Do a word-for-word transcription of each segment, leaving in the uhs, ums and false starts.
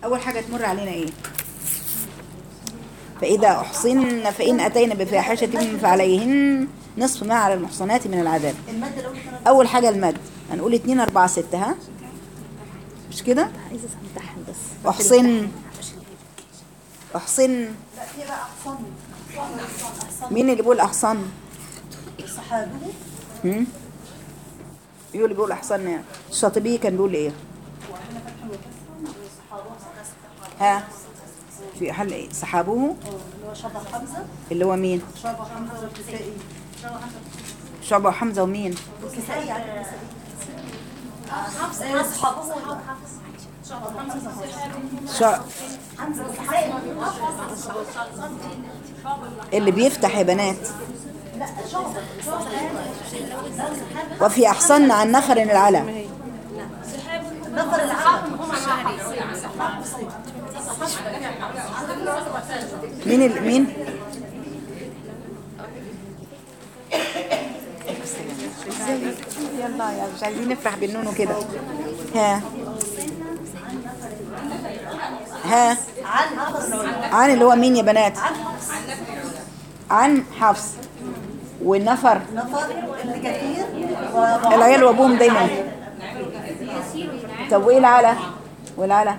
اول حاجه تمر علينا ايه؟ فاذا احصن فان اتينا بفاحشه فعليهن نصف ما على المحصنات من العذاب. اول حاجه المد، هنقول اتنين اربعة ستة، ها مش كده؟ عايزه امتحن بس. احصن احصن. لا في بقى احصن. مين اللي بيقول احصن؟ الصحابي. هم يقول بيقول احصن يعني. الشاطبي كان بيقول ايه؟ ها في حل ايه؟ صحابه اللي هو شبه حمزه. اللي هو مين؟ شبه حمزه والكسائي. شعبة وحمزة ومين؟ والكسائي يعني حمزه اصحابه. شع... اللي بيفتح يا بنات. وفي أحصن عن نفر العلا. نفر العالم. مين ال... مين؟ يلا يا مش عايزين نفرح بالنون وكده. ها ها عن نفر عن اللي هو مين يا بنات؟ عن حفص والنفر نفر ابن كثير العيال وابوهم دايما. طب وايه العلا؟ والعلا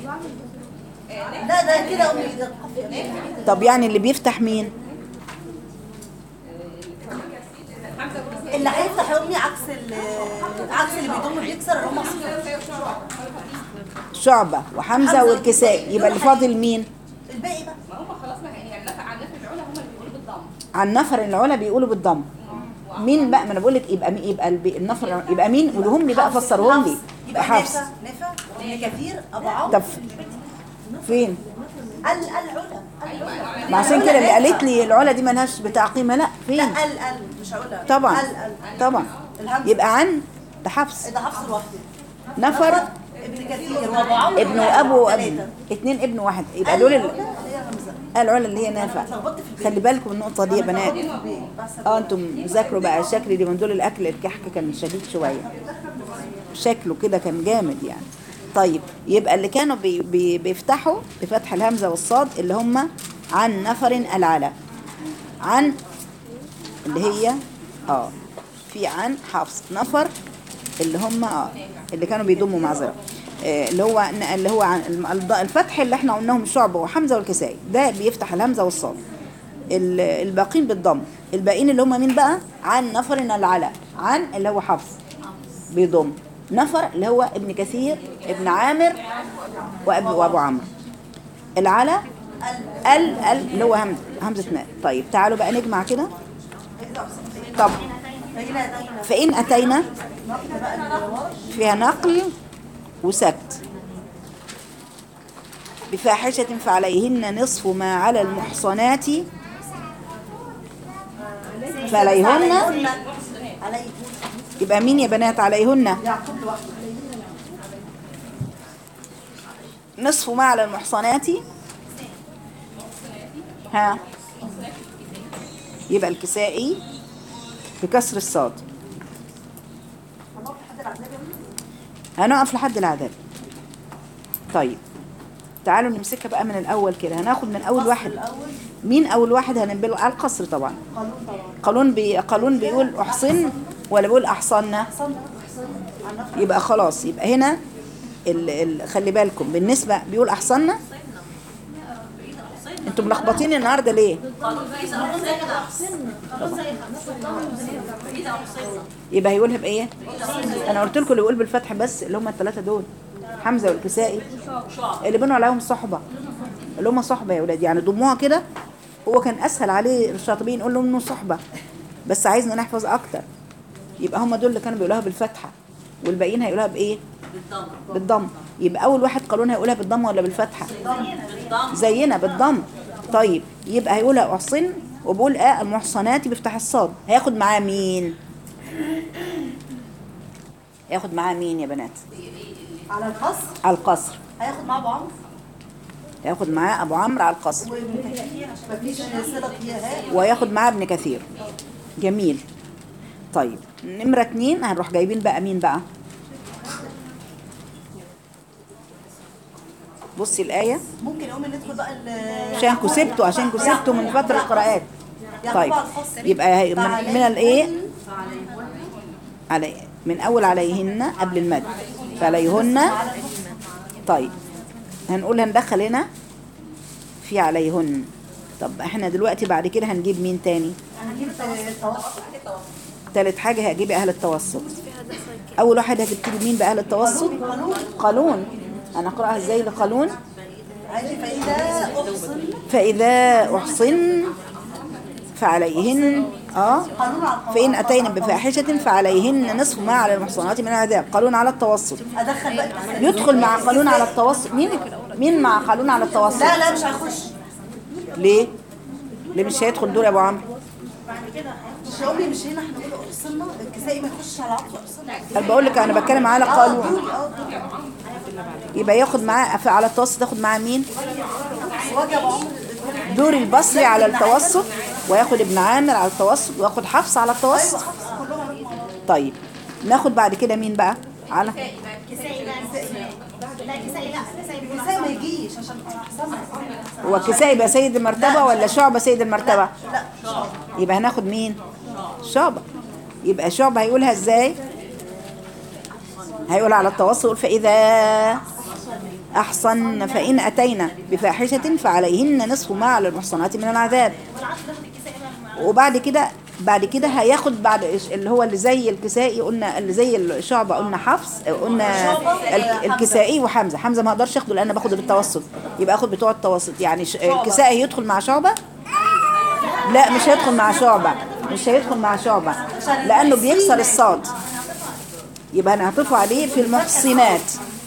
لا ده كده امي ده. طب يعني اللي بيفتح مين؟ اللي هيفتح يا امي عكس عكس اللي بيضم بيكسر اللي هم شعبة وحمزة والكسائي. يبقى اللي فاضل مين؟ الباقي بقى. ما هم خلاص ما هي يعني عن نفر العلا هم اللي بيقولوا بالضم. عن نفر العلا بيقولوا بالضم. مين بقى؟ ما انا بقول لك يبقى مين؟ يبقى الب- النفر يبقى مين؟ قولهم لي بقى، فسرهم لي. يبقى حفص. نافع نافع ابن كثير ابو عمرو. طب فين؟ ال العلا. ما عشان كده اللي قالت لي العلا دي مالهاش بتاع قيمة. لا فين؟ لا ال ال مش هقولها. طبعا ال ال طبعا. الهمزة. يبقى عن ده حفص. ده حفص لوحده. نفر ابن كثير وابو عمرو. ابن وابو وابن اتنين ابن واحد. يبقى دول ال- هي همزه. العلا اللي هي نافع. خلي بالكم من النقطة دي يا بنات. اه انتم ذاكروا بقى الشكل دي من دول. الاكل الكحك كان شديد شوية، شكله كده كان جامد يعني. طيب يبقى اللي كانوا بي بي بيفتحوا بفتح الهمزة والصاد اللي هم عن نفر العلا. عن اللي هي اه في عن حفص نفر اللي هم اه اللي كانوا بيضموا معذرة آه اللي هو اللي هو عن الم- الفتح اللي احنا قلناهم الشعبة وحمزة والكسائي ده بيفتح الهمزة والصاد. ال- الباقين بالضم. الباقيين اللي هم مين بقى؟ عن نفر العلا. عن اللي هو حفص بيضم. نفر اللي هو ابن كثير ابن عامر وابو وابو عمرو. العلا ال ال اللي هو همزه همزه ماء. طيب تعالوا بقى نجمع كده. طب فإن أتينا فيها نقل وسكت. بفاحشة فعليهن نصف ما على المحصنات فعليهن. عليه يبقى مين يا بنات عليهن؟ يعقوب لوحده. نصف ما على المحصنات. ها يبقى الكسائي بكسر الصاد. هنقف لحد العذاب. طيب تعالوا نمسكها بقى من الاول كده. هناخد من اول واحد. مين اول واحد؟ هننبله على القصر طبعا. قانون بي قانون بيقول احصن ولا بيقول احصنا؟ يبقى خلاص. يبقى هنا ال ال خلي بالكم بالنسبه بيقول احصنا. انتوا ملخبطين النهارده ليه؟ يبقى هيقولها بايه؟ انا قلت لكم اللي بيقول بالفتح بس اللي هم الثلاثه دول حمزه والكسائي اللي بنوا عليهم صحبه اللي هم صحبه يا ولاد. يعني ضموها كده. هو كان اسهل عليه الشاطبين نقول لهم انه صحبه بس عايزنا نحفظ اكتر. يبقى هم دول اللي كانوا بيقولوها بالفتحه والباقيين هيقولوها بايه؟ بالضم. بالضم. يبقى اول واحد قانون هيقولها بالضم ولا بالفتحه؟ زينا بالضم. طيب يبقى هيقولها احصن وبقول اه المحصنات بيفتح الصاد. هياخد معاه مين؟ هياخد معاه مين يا بنات؟ على القصر. على القصر. هياخد معاه ابو عمرو. هياخد معاه ابو عمرو على القصر. وابن كثير عشان مفيش صله فيها. وياخد معاه ابن كثير. جميل. طيب نمرة اتنين هنروح جايبين بقى مين بقى؟ بصي الآية ممكن يقوم ندخل بقى ال- عشان كسبته عشان كسبته من فترة القراءات. طيب يبقى هي من, من الايه علي من اول عليهن قبل المد فعليهن. طيب هنقول هندخل هنا في عليهن. طب احنا دلوقتي بعد كده هنجيب مين تاني؟ هنجيب التوسط. تالت حاجة هجيب اهل التوسط. اول واحد هتبتدي مين باهل التوسط؟ قالون. انا اقراها ازاي لقالون؟ عادي. فإذا أحصن فاذا احصن فعليهن اه فإن أتينا بفاحشة فعليهن نصف ما على المحصنات من العذاب. قالون على التوسط. أدخل بقى. يدخل مع قالون على التوسط. مين مين مع قالون على التوسط؟ لا لا مش هيخش. ليه؟ ليه مش هيدخل دور يا ابو عمرو؟ مش أمي مش هنا احنا بنقول أحصنا الكسائي ما يخشش على عطف أحصنا. انا بقول لك انا بتكلم على اه قالون. دوري اه دوري. يبقى ياخد معاه على التوسط. تاخد معاه مين؟ وجه أبو عمرو. دور البصري على التوسط وياخد ابن عامر على التوسط وياخد حفص على التوسط. طيب ناخد بعد كده مين بقى على كسائي بقى. لا كسائي لا كسائي ما يجيش عشان أحصنا. هو الكسائي يبقى سيد المرتبة ولا شعبة سيد المرتبة؟ لا شعب. يبقى هناخد مين؟ شعبة. يبقى شعبة هيقولها ازاي؟ هيقول على التوسط يقول فإذا أحصن فإن أتينا بفاحشة فعليهن نصف ما على المحصنات من العذاب. وبعد كده بعد كده هياخد بعد اللي هو اللي زي الكسائي قلنا اللي زي الشعبة قلنا حفص قلنا ال- الكسائي وحمزة. حمزة ما اقدرش اخده لان باخد بالتوسط. يبقى اخد بتوع التوسط. يعني ش- الكسائي يدخل مع شعبة؟ لا مش هيدخل مع شعبة. مش هيدخل مع شعبة لانه بيكسر الصاد. يبقى انا هطفوا عليه في المحصنات.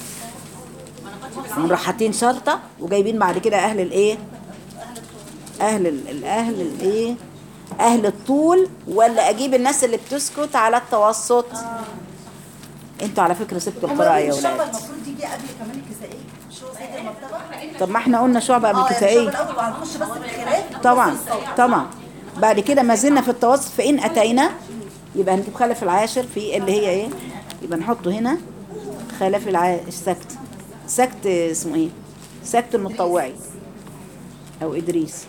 مرحتين شرطة وجايبين بعد كده اهل الايه؟ اهل ال- الاهل الايه؟ اهل الطول. ولا اجيب الناس اللي بتسكت على التوسط؟ انتوا على فكرة سبتوا القراءة يا الشعب ولاد. المفروض يجي قبل كمان الكسائي. مش هو سيد المرتبة؟ طب ما احنا قلنا شعبة قبل اه يعني الكسائي. الشعب الأول وهنخش بس بالخلاف. طبعا طبعا. بعد كده ما زلنا في التوسط. فإن أتينا يبقى هنجيب خلف العاشر في اللي هي ايه؟ يبقى نحطه هنا خلف العاشر. السكت سكت اسمه ايه؟ سكت المتطوعي او ادريس.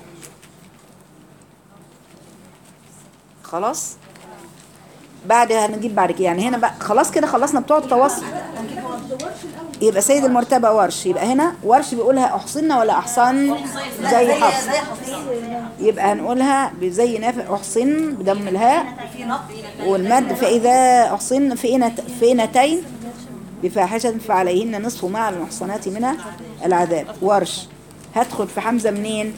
خلاص بعد هنجيب بعد كده يعني هنا بقى خلاص كده خلصنا بتوع التوسط. يبقى سيد المرتبة ورش. يبقى هنا ورش بيقولها احصنا ولا احصن زي حفص. زي حفص. يبقى هنقولها بزي نافع احصن بدم الهاء في نقل. والمد. فإذا أحصن فئنتين بفاحشة فعليهن نصف ما على المحصنات من العذاب. ورش. هدخل في حمزة منين؟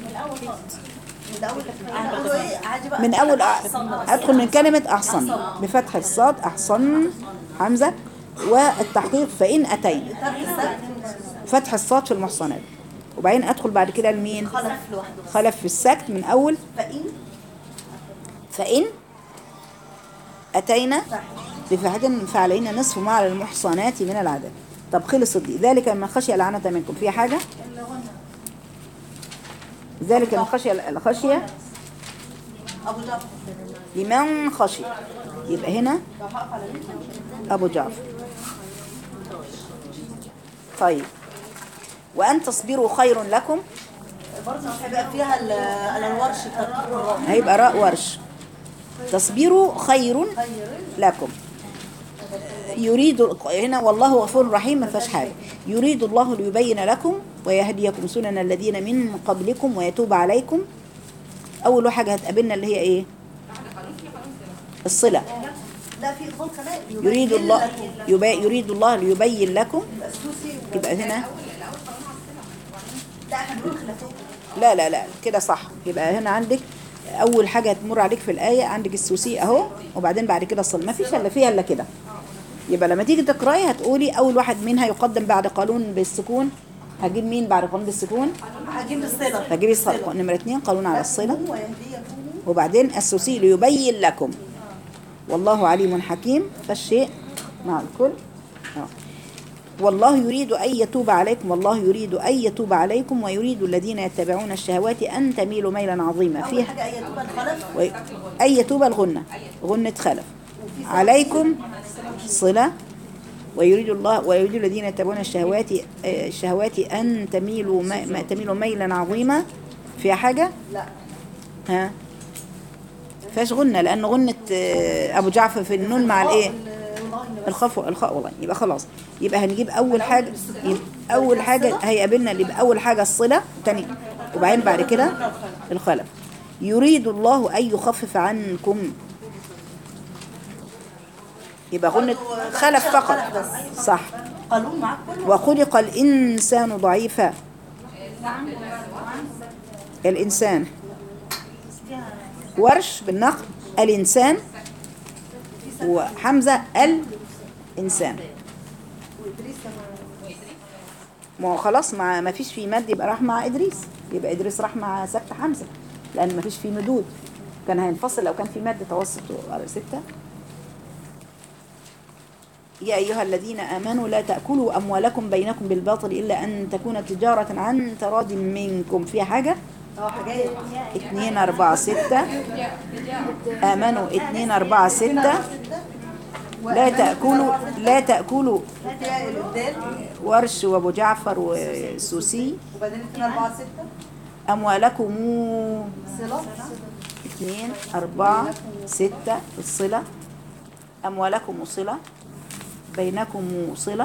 من أول أدخل من كلمة أحصن بفتح الصاد أحصن حمزة والتحقيق فإن أتين فتح الصاد في المحصنات. وبعدين أدخل بعد كده لمين؟ خلف لوحده. خلف في السكت من أول فإن فإن أتينا بفاحشة فعلينا نصف ما على المحصنات من العذاب. طب خلصت دي. ذلك من خشي العنة منكم. في حاجة؟ ذلك من خشي الخشية أبو جعفر. لمن خشي. يبقى هنا أبو جعفر. طيب وأن تصبروا خير لكم. برضه هيبقى فيها ال- الورش الترتيب الرابع. هيبقى راء ورش. تصبروا خير لكم. يريد هنا والله غفور رحيم ما فيهاش حاجه. يريد الله ليبين لكم ويهديكم سنن الذين من قبلكم ويتوب عليكم. اول حاجه هتقابلنا اللي هي ايه؟ الصله. لا في إخوان كمان. يريد الله يبي يريد الله ليبين لكم. يبقى هنا لا احنا بنقول خلافات. لا لا لا كده صح. يبقى هنا عندك اول حاجه هتمر عليك في الايه عندك السوسي اهو وبعدين بعد كده الصل. ما فيش الا فيها الا كده. يبقى لما تيجي تقراي هتقولي اول واحد منها يقدم بعد قانون بالسكون. هجيب مين بعد قانون بالسكون؟ هجيب الصلة. هجيبي الصل. نمره اتنين قانون على الصله. ويهديكم. وبعدين السوسي ليبين لكم. والله عليم حكيم. فالشيء مع الكل. اه والله يريد أن يتوب عليكم. والله يريد أن يتوب عليكم ويريد الذين يتبعون الشهوات أن تميلوا ميلا عظيما. أول فيها حاجة أن يتوب الخلف. و... أن يتوب الغنة غنة خلف عليكم صلة ويريد الله ويريد الذين يتبعون الشهوات آه، الشهوات أن تميلوا ما ما- تميلوا ميلا عظيما. فيها حاجة؟ لا ها فيهاش غنة، لأن غنة آه، أبو جعفر في النون مع الإيه؟ الخفو الخاء والله. يبقى خلاص، يبقى هنجيب أول حاجة، يبقى أول حاجة هيقابلنا اللي يبقى أول حاجة الصلة، تاني وبعدين بعد كده الخلف. يريد الله أن يخفف عنكم، يبقى غنة خلف فقط صح. قانون معاك كله. وخلق الإنسان ضعيفا. الإنسان ورش بالنقل الإنسان، وحمزة الإنسان. ما هو خلاص ما ما فيش فيه مد، يبقى راح مع إدريس، يبقى إدريس راح مع سكت حمزة لأن ما فيش فيه مدود، كان هينفصل لو كان في مد توسط على ستة. يا أيها الذين آمنوا لا تأكلوا أموالكم بينكم بالباطل إلا أن تكون تجارة عن تراض منكم. فيها حاجة؟ اه حاجات. اتنين أربعة ستة. آمنوا اتنين أربعة ستة. لا تأكلوا لا تأكلوا فيها الابدال ورش وأبو جعفر وسوسي. وبعدين اتنين اربعة ستة. أموالكم صلة. اتنين أربعة ستة الصلة. أموالكم صلة بينكم صلة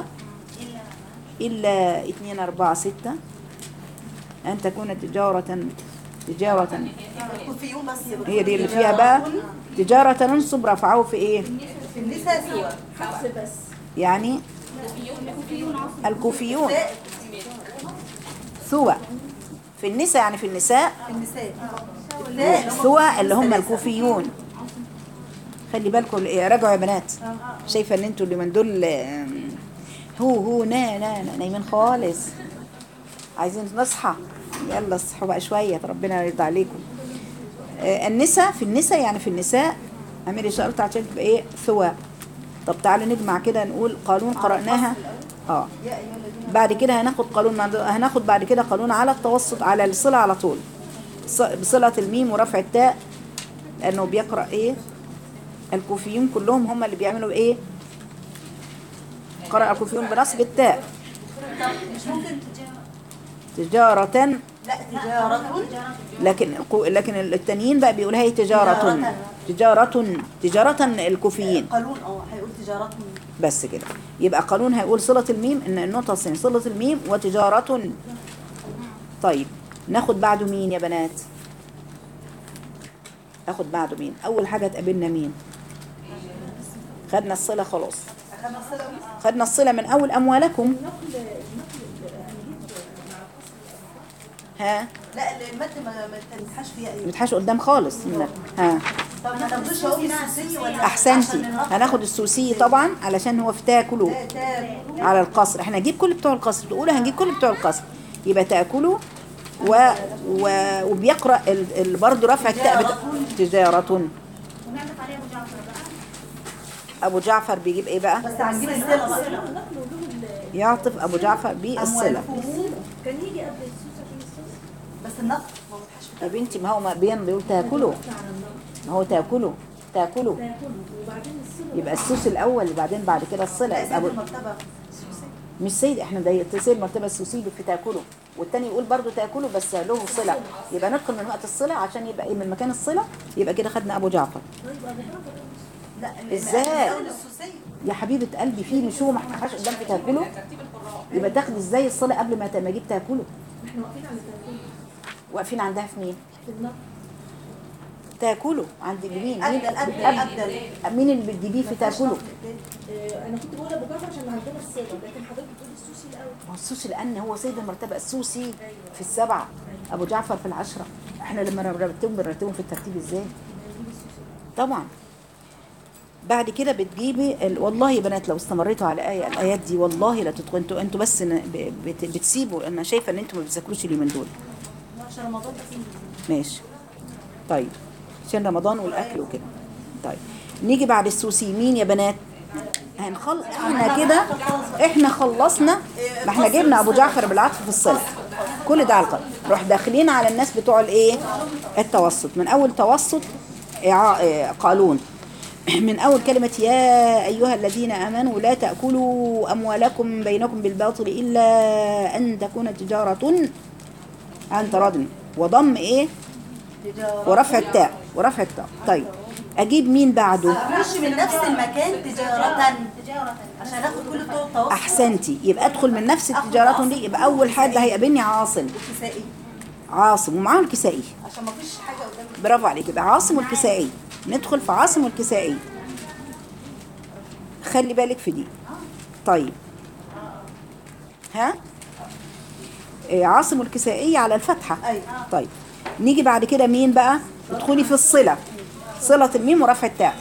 إلا اتنين أربعة ستة أن تكون تجارة تجارة الكوفيون بس. هي دي اللي فيها بقى تجارة ننصب رفعه في إيه؟ في النساء سوا. يعني الكوفيون ثوى في النساء، يعني في النساء النساء. ثوى اللي هم الكوفيون. خلي بالكم راجعوا يا بنات، شايفه ان انتوا اللي من دول آم، هو هو نا نا نا- نايمين خالص، عايزين نصحى، يلا اصحوا بقى شويه ربنا يرضى عليكم. آه، النساء في النساء يعني في النساء اعملي شرط عشان تبقى ايه ثوى. طب تعالوا نجمع كده نقول قانون قرأناها. اه بعد كده هناخد قانون، هناخد بعد كده قانون على التوسط على الصلة على طول، ص- بصلة الميم ورفع التاء، لأنه بيقرأ ايه الكوفيون كلهم هم اللي بيعملوا ايه، قرأ الكوفيون بنصب التاء. مش ممكن تجارة، لا تجارة. لكن القو- لكن التانيين بقى بيقولها هي تجارة تجارة تجارة الكوفيين قانون اه هيقول تجارة. بس كده. يبقى قانون هيقول صلة الميم ان النقطة الصين صلة الميم وتجارة. طيب ناخد بعده مين يا بنات؟ اخد بعده مين؟ اول حاجة تقابلنا مين؟ خدنا الصلة خلاص، أخذنا الصلة. خدنا الصلة من اول اموالكم. ها لا المد ما ما تنسحش فيها ايه. متحش قدام خالص. ها طب ما ناخدوش اهو السوسي ولا احسنتي، هناخد السوسي طبعا علشان هو في تاكلوا على القصر. احنا هنجيب كل بتوع القصر، تقول هنجيب كل بتوع القصر، يبقى تاكلوا و... و... وبيقرا ال... ال... برضه رفع التاء بت... تجارة. ابو جعفر بيجيب ايه بقى؟ بس هنجيب الصلة بقى. يعطف ابو جعفر بالصله. كان يجي قبل السوسة في السوسة بس النقط ما بتحش. يا بنتي ما هو ما بين بيقول تاكلوا، ما هو تاكلوا تاكلوا يبقى السوس الاول وبعدين بعد كده الصله. يبقى أبو... المرتبة السوسي. مش سيد، احنا ده تصير مرتبه السوسي في تاكله، والتاني يقول برضو تاكله بس له صله، يبقى ندخل من وقت الصله عشان يبقى ايه من مكان الصله، يبقى كده خدنا ابو جعفر. لا ازاي اول السوسي. يا حبيبه قلبي؟ في مش هو ما احناش قدام في تاكله، يبقى تاخدي ازاي الصله قبل ما ما اجيب تاكله؟ احنا واقفين على التليفون واقفين عندها في مين؟ في النقل. تاكله عند مين؟ مين أبدل أبدل أبدل. مين اللي بتجيبيه في تاكله؟ آه، انا كنت بقول ابو جعفر عشان عندنا الصيغه، لكن حضرتك بتقولي السوسي الاول. ما هو السوسي لان هو سيد المرتبه، السوسي في السبعه، ابو جعفر في العشره. احنا لما نرتبهم بنرتبهم في الترتيب ازاي؟ طبعا بعد كده بتجيبي ال... والله يا بنات لو استمريتوا على آية الآيات دي والله لا تدخلوا انتوا انتوا بس ن... ب... بت... بتسيبوا. انا شايفه ان انتوا ما بتذاكروش اليومين دول. عشان رمضان بس. ماشي طيب عشان رمضان والاكل وكده. طيب نيجي بعد السوسي مين يا بنات؟ هنخلص احنا كده، احنا خلصنا، ما احنا جبنا ابو جعفر بالعطف في الصله كل ده على القلب. نروح داخلين على الناس بتوع الايه التوسط، من اول توسط إعا- إيه، قالون من أول كلمة يا أيها الذين آمنوا لا تأكلوا أموالكم بينكم بالباطل إلا أن تكون تجارة عن تراض، وضم إيه ورفع التاء ورفع التاء. طيب أجيب مين بعده؟ اخش من نفس المكان تجارة عشان اخد كل الطرق التواصل. أحسنتي، يبقى أدخل من نفس التجارة دي. يبقى أول حد هيقابلني عاصم، كسائي عاصم ومعاه الكسائي. عشان ما فيش حاجة قدامي. برافو عليك، يبقى عاصم والكسائي. ندخل في عاصم والكسائي، خلي بالك في دي. طيب ها إيه، عاصم والكسائي على الفتحة. أيوة. طيب نيجي بعد كده مين بقى؟ ادخلي في الصلة، صلة الميم ورفع التاء.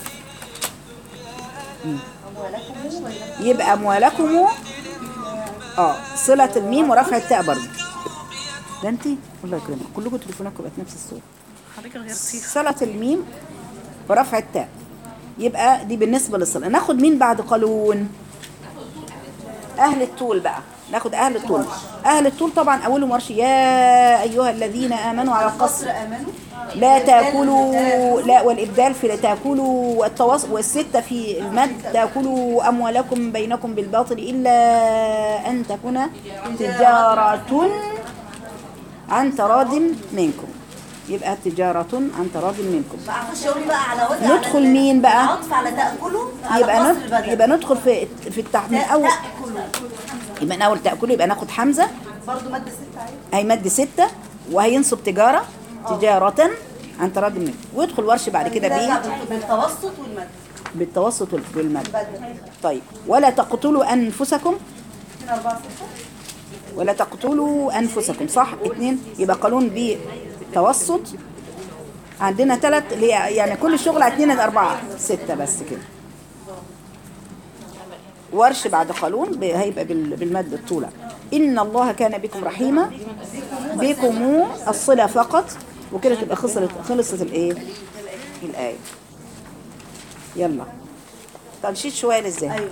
يبقى أموالكم اه صلة الميم ورفع التاء برضه. ده انت الله يكرمك كلكم تليفوناتكم بقت نفس الصوت. صلة الميم ورفع التاء، يبقى دي بالنسبة للصلة. ناخد مين بعد قالون؟ أهل الطول بقى، ناخد أهل الطول. أهل الطول طبعا أولهم ورش يا أيها الذين آمنوا على القصر لا تأكلوا، لا والإبدال في لا تأكلوا، والتواصل والستة في المد تأكلوا أموالكم بينكم بالباطل إلا أن تكون تجارة عن تراض منكم. يبقى تجارة عن تراض منكم. اخش اقول بقى على وجه ندخل مين بقى؟ عطف على تأكلوا على يبقى قصر ندخل البدن. يبقى ندخل في في التح... من أول تأكلوا يبقى من أول تأكلوا يبقى ناخد حمزة، برضه مد ستة عادي. هيمد ستة وهينصب تجارة تجارة عن تراض منكم، ويدخل ورش بعد كده بيه بالتوسط والمد. بالتوسط والمد. بدل. طيب ولا تقتلوا أنفسكم، اتنين أربعة ستة. ولا تقتلوا أنفسكم صح اتنين، يبقى قانون بتوسط. عندنا ثلاث اللي هي يعني كل الشغل على اتنين أربعة ستة بس كده. ورش بعد قانون ب- هيبقى بال- بالمد الطولة. إن الله كان بكم رحيما، بكم الصلة فقط، وكده تبقى خلصت خلصت الايه الآية. يلا طب شيل شوية للذهن. ايوه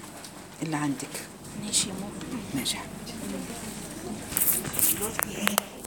اللي عندك ماشي يا ماما. ماشي يا حبيبتي.